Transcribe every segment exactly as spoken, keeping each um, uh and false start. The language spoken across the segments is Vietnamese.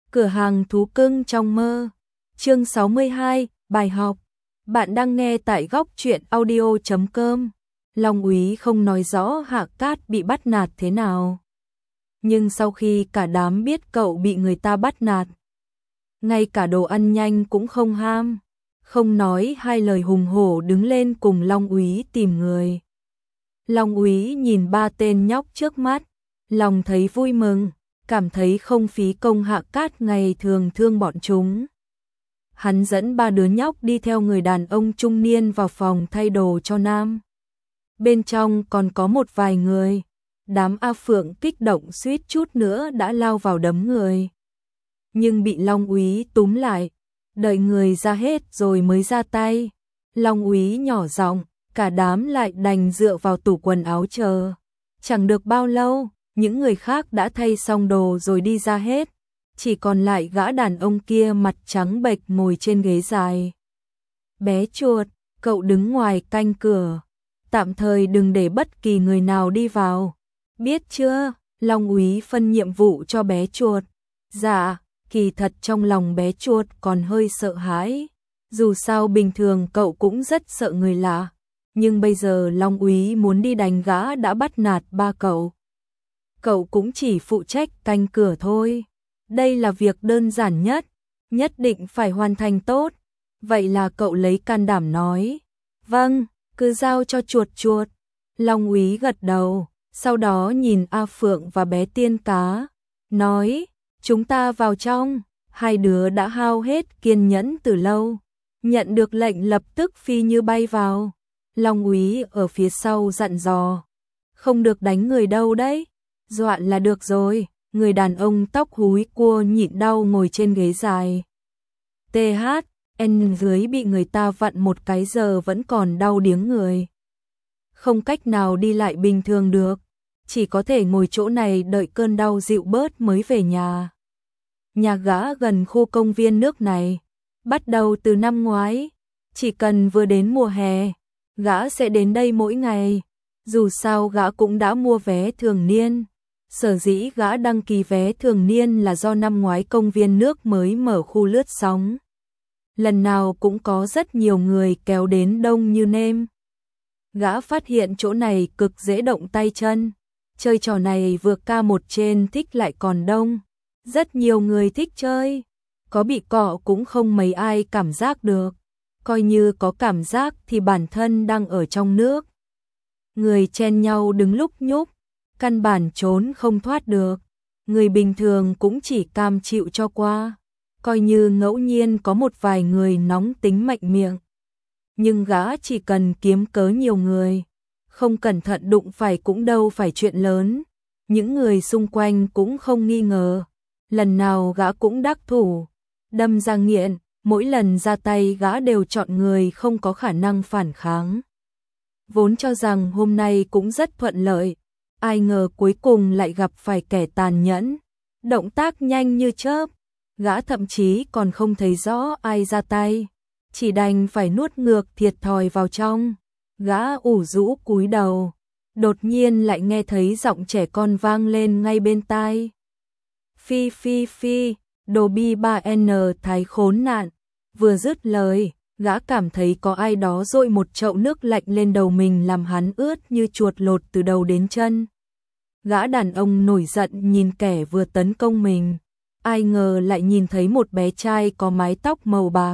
Cửa hàng thú cưng trong mơ. Chương sáu mươi hai, bài học. Bạn đang nghe tại góc truyện audio chấm com. Long Úy không nói rõ Hạ Cát bị bắt nạt thế nào. Nhưng sau khi cả đám biết cậu bị người ta bắt nạt, ngay cả đồ ăn nhanh cũng không ham, không nói hai lời hùng hổ đứng lên cùng Long Úy tìm người. Long Úy nhìn ba tên nhóc trước mắt, lòng thấy vui mừng, cảm thấy không phí công Hạ Cát ngày thường thương bọn chúng. Hắn dẫn ba đứa nhóc đi theo người đàn ông trung niên vào phòng thay đồ cho nam. Bên trong còn có một vài người. Đám A Phượng kích động suýt chút nữa đã lao vào đấm người. Nhưng bị Long Úy túm lại, đợi người ra hết rồi mới ra tay. Long Úy nhỏ giọng, cả đám lại đành dựa vào tủ quần áo chờ. Chẳng được bao lâu, những người khác đã thay xong đồ rồi đi ra hết. Chỉ còn lại gã đàn ông kia mặt trắng bệch ngồi trên ghế dài. Bé chuột, cậu đứng ngoài canh cửa. Tạm thời đừng để bất kỳ người nào đi vào. Biết chưa? Long Úy phân nhiệm vụ cho bé chuột. Dạ, kỳ thật trong lòng bé chuột còn hơi sợ hãi. Dù sao bình thường cậu cũng rất sợ người lạ. Nhưng bây giờ Long Úy muốn đi đánh gã đã bắt nạt ba cậu. Cậu cũng chỉ phụ trách canh cửa thôi. Đây là việc đơn giản nhất, nhất định phải hoàn thành tốt. Vậy là cậu lấy can đảm nói. Vâng, cứ giao cho chuột chuột. Long Úy gật đầu, sau đó nhìn A Phượng và bé Tiên Cá, nói, chúng ta vào trong. Hai đứa đã hao hết kiên nhẫn từ lâu, nhận được lệnh lập tức phi như bay vào. Long Úy ở phía sau dặn dò, không được đánh người đâu đấy, dọa là được rồi. Người đàn ông tóc húi cua nhịn đau ngồi trên ghế dài. tê hát, en dưới bị người ta vặn một cái giờ vẫn còn đau điếng người. Không cách nào đi lại bình thường được, chỉ có thể ngồi chỗ này đợi cơn đau dịu bớt mới về nhà. Nhà gã gần khu công viên nước này, bắt đầu từ năm ngoái, chỉ cần vừa đến mùa hè, gã sẽ đến đây mỗi ngày. Dù sao gã cũng đã mua vé thường niên. Sở dĩ gã đăng ký vé thường niên là do năm ngoái công viên nước mới mở khu lướt sóng. Lần nào cũng có rất nhiều người kéo đến đông như nêm. Gã phát hiện chỗ này cực dễ động tay chân. Chơi trò này vừa ca một trên thích lại còn đông. Rất nhiều người thích chơi. Có bị cọ cũng không mấy ai cảm giác được. Coi như có cảm giác thì bản thân đang ở trong nước. Người chen nhau đứng lúc nhúc, căn bản trốn không thoát được. Người bình thường cũng chỉ cam chịu cho qua. Coi như ngẫu nhiên có một vài người nóng tính mạnh miệng. Nhưng gã chỉ cần kiếm cớ nhiều người, không cẩn thận đụng phải cũng đâu phải chuyện lớn. Những người xung quanh cũng không nghi ngờ. Lần nào gã cũng đắc thủ, đâm ra nghiện, mỗi lần ra tay gã đều chọn người không có khả năng phản kháng. Vốn cho rằng hôm nay cũng rất thuận lợi, ai ngờ cuối cùng lại gặp phải kẻ tàn nhẫn, động tác nhanh như chớp. Gã thậm chí còn không thấy rõ ai ra tay, chỉ đành phải nuốt ngược thiệt thòi vào trong. Gã ủ rũ cúi đầu, đột nhiên lại nghe thấy giọng trẻ con vang lên ngay bên tai. Phi phi phi, đồ bi ba en thái khốn nạn. Vừa dứt lời, gã cảm thấy có ai đó dội một chậu nước lạnh lên đầu mình làm hắn ướt như chuột lột từ đầu đến chân. Gã đàn ông nổi giận nhìn kẻ vừa tấn công mình. Ai ngờ lại nhìn thấy một bé trai có mái tóc màu bạc.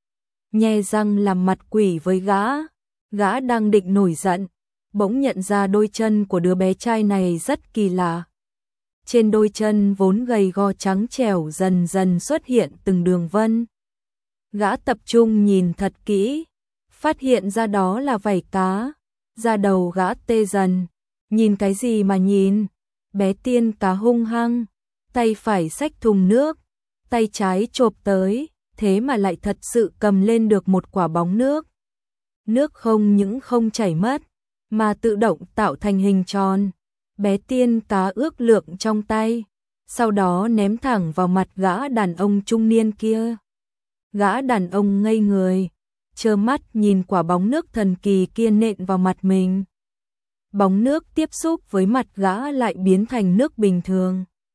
Nhe răng làm mặt quỷ với gã. Gã đang định nổi giận, bỗng nhận ra đôi chân của đứa bé trai này rất kỳ lạ. Trên đôi chân vốn gầy gò trắng trẻo dần dần xuất hiện từng đường vân. Gã tập trung nhìn thật kỹ, phát hiện ra đó là vảy cá. Da đầu gã tê dần, nhìn cái gì mà nhìn. Bé Tiên Cá hung hăng, tay phải xách thùng nước, tay trái chộp tới, thế mà lại thật sự cầm lên được một quả bóng nước. Nước không những không chảy mất, mà tự động tạo thành hình tròn. Bé Tiên Cá ước lượng trong tay, sau đó ném thẳng vào mặt gã đàn ông trung niên kia. Gã đàn ông ngây người, trơ mắt nhìn quả bóng nước thần kỳ kia nện vào mặt mình. Bóng nước tiếp xúc với mặt gã lại biến thành nước bình thường.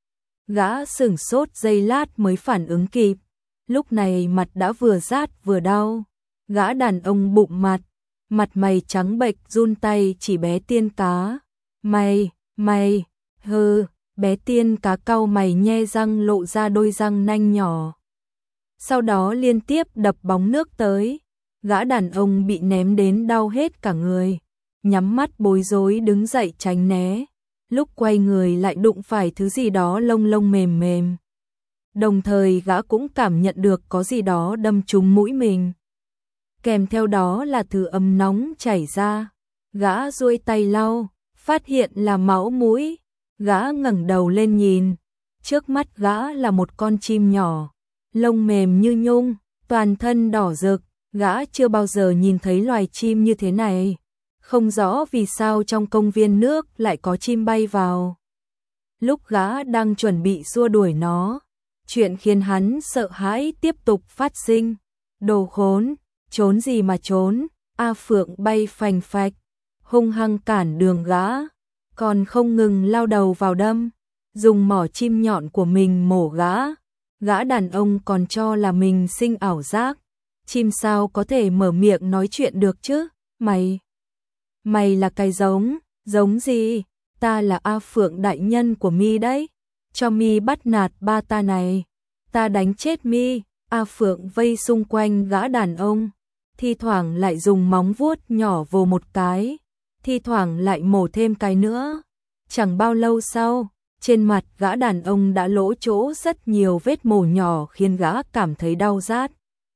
Gã sửng sốt giây lát mới phản ứng kịp, lúc này mặt đã vừa rát vừa đau. Gã đàn ông bụng mặt, mặt mày trắng bệch run tay chỉ bé tiên cá. Mày, mày, hừ, bé tiên cá cau mày nhe răng lộ ra đôi răng nanh nhỏ. Sau đó liên tiếp đập bóng nước tới, gã đàn ông bị ném đến đau hết cả người, nhắm mắt bối rối đứng dậy tránh né, lúc quay người lại đụng phải thứ gì đó lông lông mềm mềm. Đồng thời gã cũng cảm nhận được có gì đó đâm trúng mũi mình. Kèm theo đó là thứ ấm nóng chảy ra, gã duỗi tay lau, phát hiện là máu mũi, gã ngẩng đầu lên nhìn, trước mắt gã là một con chim nhỏ, lông mềm như nhung, toàn thân đỏ rực, gã chưa bao giờ nhìn thấy loài chim như thế này, không rõ vì sao trong công viên nước lại có chim bay vào. Lúc gã đang chuẩn bị xua đuổi nó, chuyện khiến hắn sợ hãi tiếp tục phát sinh. Đồ khốn, trốn gì mà trốn, A Phượng bay phành phạch, hung hăng cản đường gã, còn không ngừng lao đầu vào đâm, dùng mỏ chim nhọn của mình mổ gã. Gã đàn ông còn cho là mình sinh ảo giác, chim sao có thể mở miệng nói chuyện được chứ, mày, mày là cái giống, giống gì, ta là A Phượng đại nhân của mi đấy, cho mi bắt nạt ba ta này, ta đánh chết mi. A Phượng vây xung quanh gã đàn ông, thi thoảng lại dùng móng vuốt nhỏ vồ một cái, thi thoảng lại mổ thêm cái nữa. Chẳng bao lâu sau, trên mặt gã đàn ông đã lỗ chỗ rất nhiều vết mổ nhỏ khiến gã cảm thấy đau rát.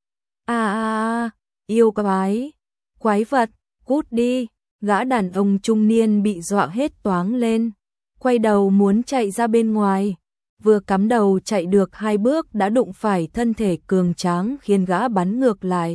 A a a, yêu quái, quái vật, cút đi, gã đàn ông trung niên bị dọa hết toáng lên, quay đầu muốn chạy ra bên ngoài. Vừa cắm đầu chạy được hai bước đã đụng phải thân thể cường tráng khiến gã bắn ngược lại.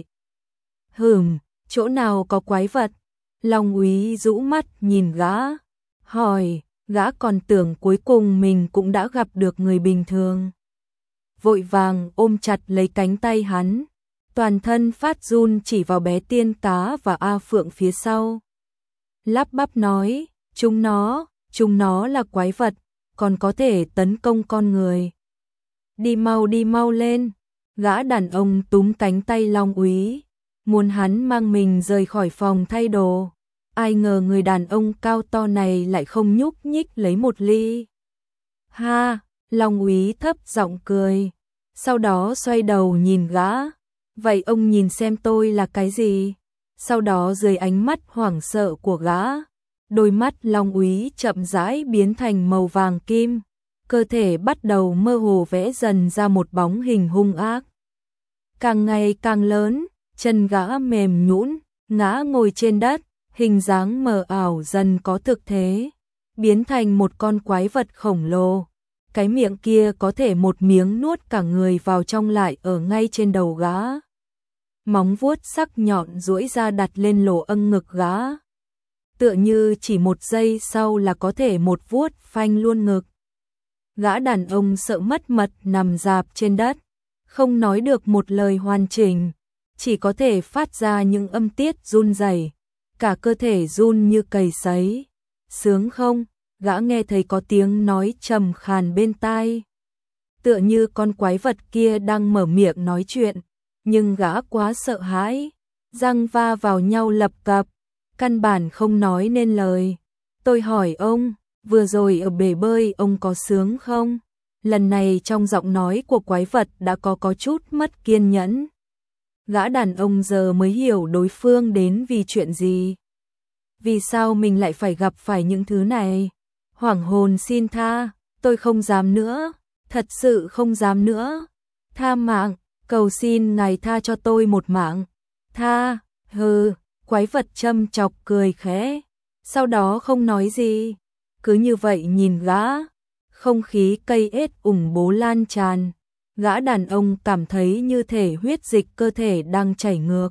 Hừm, chỗ nào có quái vật? Long Úy rũ mắt nhìn gã, hỏi, gã còn tưởng cuối cùng mình cũng đã gặp được người bình thường. Vội vàng ôm chặt lấy cánh tay hắn, toàn thân phát run chỉ vào bé tiên cá và A Phượng phía sau. Lắp bắp nói, chúng nó, chúng nó là quái vật, còn có thể tấn công con người. Đi mau đi mau lên, gã đàn ông túm cánh tay Long Úy, muốn hắn mang mình rời khỏi phòng thay đồ. Ai ngờ người đàn ông cao to này lại không nhúc nhích lấy một ly. Ha, Long Úy thấp giọng cười, sau đó xoay đầu nhìn gã, vậy ông nhìn xem tôi là cái gì? Sau đó dưới ánh mắt hoảng sợ của gã, đôi mắt Long Úy chậm rãi biến thành màu vàng kim, cơ thể bắt đầu mơ hồ vẽ dần ra một bóng hình hung ác. Càng ngày càng lớn, chân gã mềm nhũn, ngã ngồi trên đất, hình dáng mờ ảo dần có thực thế, biến thành một con quái vật khổng lồ. Cái miệng kia có thể một miếng nuốt cả người vào trong lại ở ngay trên đầu gã. Móng vuốt sắc nhọn duỗi ra đặt lên lỗ âng ngực gã, tựa như chỉ một giây sau là có thể một vuốt phanh luôn ngực. Gã đàn ông sợ mất mật nằm rạp trên đất, không nói được một lời hoàn chỉnh, chỉ có thể phát ra những âm tiết run rẩy, cả cơ thể run như cầy sấy. Sướng không? Gã nghe thấy có tiếng nói trầm khàn bên tai, tựa như con quái vật kia đang mở miệng nói chuyện, nhưng gã quá sợ hãi, răng va vào nhau lập cập, căn bản không nói nên lời. Tôi hỏi ông, vừa rồi ở bể bơi ông có sướng không? Lần này trong giọng nói của quái vật đã có có chút mất kiên nhẫn. Gã đàn ông giờ mới hiểu đối phương đến vì chuyện gì. Vì sao mình lại phải gặp phải những thứ này? Hoảng hồn xin tha, tôi không dám nữa, thật sự không dám nữa. Tha mạng, cầu xin ngài tha cho tôi một mạng. Tha, hừ, quái vật châm chọc cười khẽ, sau đó không nói gì, cứ như vậy nhìn gã. Không khí cây ết ủng bố lan tràn, gã đàn ông cảm thấy như thể huyết dịch cơ thể đang chảy ngược.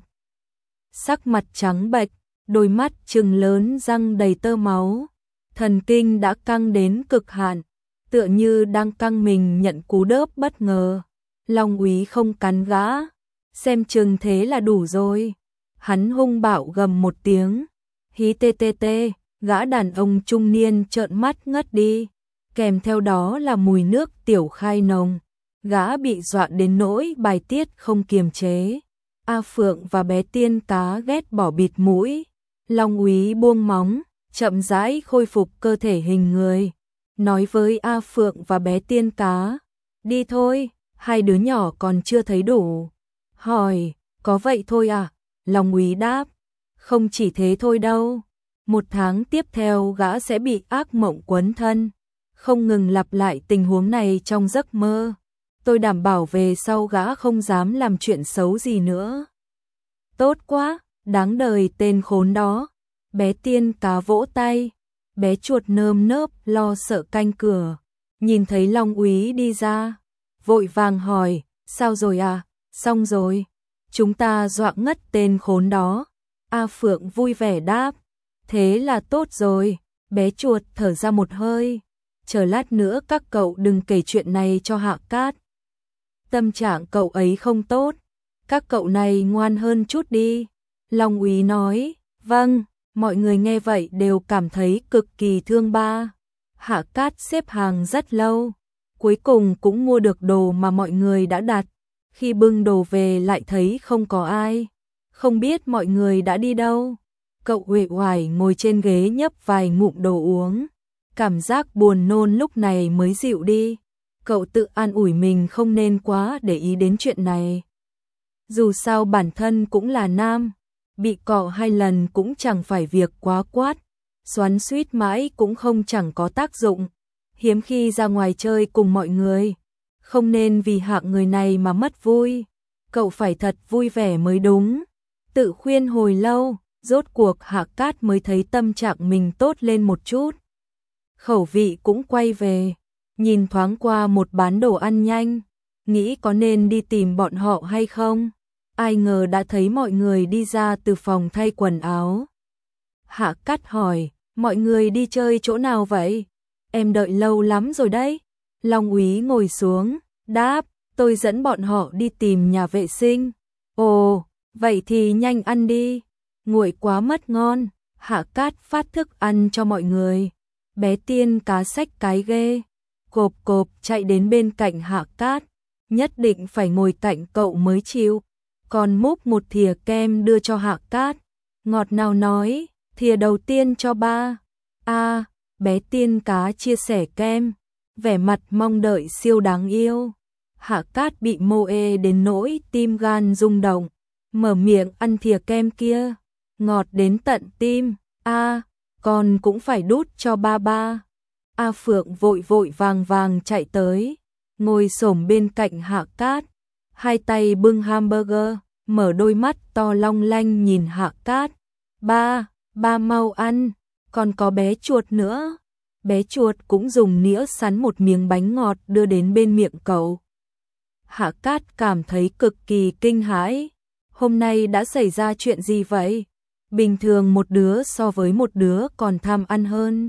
Sắc mặt trắng bệch, đôi mắt trừng lớn răng đầy tơ máu, thần kinh đã căng đến cực hạn, tựa như đang căng mình nhận cú đớp bất ngờ. Long Úy không cắn gã, xem chừng thế là đủ rồi. Hắn hung bạo gầm một tiếng, hí tê tê tê, gã đàn ông trung niên trợn mắt ngất đi. kèm theo đó là mùi nước tiểu khai nồng. Gã bị dọa đến nỗi bài tiết không kiềm chế. A Phượng và bé tiên cá ghét bỏ bịt mũi. Long Úy buông móng, chậm rãi khôi phục cơ thể hình người. Nói với A Phượng và bé tiên cá, đi thôi, hai đứa nhỏ còn chưa thấy đủ. Hỏi, có vậy thôi à? Long Úy đáp, không chỉ thế thôi đâu. Một tháng tiếp theo gã sẽ bị ác mộng quấn thân, không ngừng lặp lại tình huống này trong giấc mơ. Tôi đảm bảo về sau gã không dám làm chuyện xấu gì nữa. Tốt quá, đáng đời tên khốn đó. Bé tiên cá vỗ tay, bé chuột nơm nớp lo sợ canh cửa. Nhìn thấy Long Úy đi ra, vội vàng hỏi, sao rồi à? Xong rồi, chúng ta dọa ngất tên khốn đó. A Phượng vui vẻ đáp, thế là tốt rồi. Bé chuột thở ra một hơi, chờ lát nữa các cậu đừng kể chuyện này cho Hạ Cát. Tâm trạng cậu ấy không tốt, các cậu này ngoan hơn chút đi. Long Úy nói, vâng. Mọi người nghe vậy đều cảm thấy cực kỳ thương ba. Hạ Cát xếp hàng rất lâu, cuối cùng cũng mua được đồ mà mọi người đã đặt. Khi bưng đồ về lại thấy không có ai, không biết mọi người đã đi đâu. Cậu uể oải ngồi trên ghế nhấp vài ngụm đồ uống, cảm giác buồn nôn lúc này mới dịu đi. Cậu tự an ủi mình không nên quá để ý đến chuyện này. Dù sao bản thân cũng là nam, bị cọ hai lần cũng chẳng phải việc quá quát, xoắn xuýt mãi cũng không chẳng có tác dụng. Hiếm khi ra ngoài chơi cùng mọi người, không nên vì hạng người này mà mất vui. Cậu phải thật vui vẻ mới đúng. Tự khuyên hồi lâu, rốt cuộc Hạ Cát mới thấy tâm trạng mình tốt lên một chút. Khẩu vị cũng quay về, nhìn thoáng qua một bán đồ ăn nhanh, nghĩ có nên đi tìm bọn họ hay không. Ai ngờ đã thấy mọi người đi ra từ phòng thay quần áo. Hạ Cát hỏi, mọi người đi chơi chỗ nào vậy? Em đợi lâu lắm rồi đấy. Long Úy ngồi xuống, đáp, tôi dẫn bọn họ đi tìm nhà vệ sinh. Ồ, vậy thì nhanh ăn đi, nguội quá mất ngon. Hạ Cát phát thức ăn cho mọi người. Bé tiên cá xách cái ghê, cộp cộp chạy đến bên cạnh Hạ Cát, nhất định phải ngồi cạnh cậu mới chịu. Còn múc một thìa kem đưa cho Hạ Cát, ngọt nào nói, thìa đầu tiên cho ba. A, à, bé tiên cá chia sẻ kem, vẻ mặt mong đợi siêu đáng yêu. Hạ Cát bị mô ê đến nỗi tim gan rung động, mở miệng ăn thìa kem kia, ngọt đến tận tim. A, à, con cũng phải đút cho ba ba. A Phượng vội vội vàng vàng chạy tới, ngồi xổm bên cạnh Hạ Cát, hai tay bưng hamburger, mở đôi mắt to long lanh nhìn Hạ Cát. Ba, ba mau ăn, còn có bé chuột nữa. Bé chuột cũng dùng nĩa sắn một miếng bánh ngọt đưa đến bên miệng cậu. Hạ Cát cảm thấy cực kỳ kinh hãi. Hôm nay đã xảy ra chuyện gì vậy? Bình thường một đứa so với một đứa còn tham ăn hơn.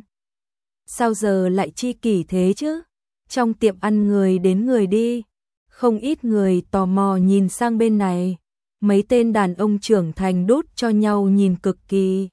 Sao giờ lại chi kỷ thế chứ? Trong tiệm ăn người đến người đi, không ít người tò mò nhìn sang bên này. Mấy tên đàn ông trưởng thành đút cho nhau nhìn cực kỳ.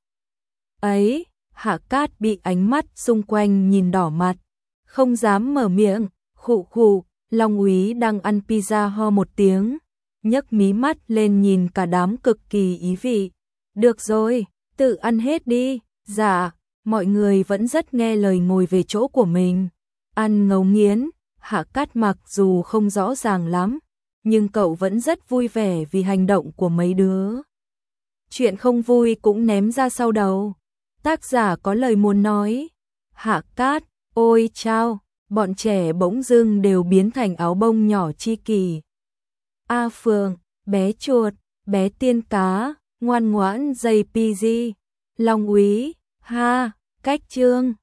Ấy, Hạ Cát bị ánh mắt xung quanh nhìn đỏ mặt, không dám mở miệng. Khụ khụ, Long Úy đang ăn pizza ho một tiếng, nhấc mí mắt lên nhìn cả đám cực kỳ ý vị. Được rồi, tự ăn hết đi. Dạ, mọi người vẫn rất nghe lời ngồi về chỗ của mình, ăn ngấu nghiến. Hạ Cát mặc dù không rõ ràng lắm, nhưng cậu vẫn rất vui vẻ vì hành động của mấy đứa. Chuyện không vui cũng ném ra sau đầu. Tác giả có lời muốn nói. Hạ Cát, ôi chao, bọn trẻ bỗng dưng đều biến thành áo bông nhỏ chi kỳ. A Phượng, bé chuột, bé tiên cá, ngoan ngoãn dây pi gi. Long Úy, ha, cách chương.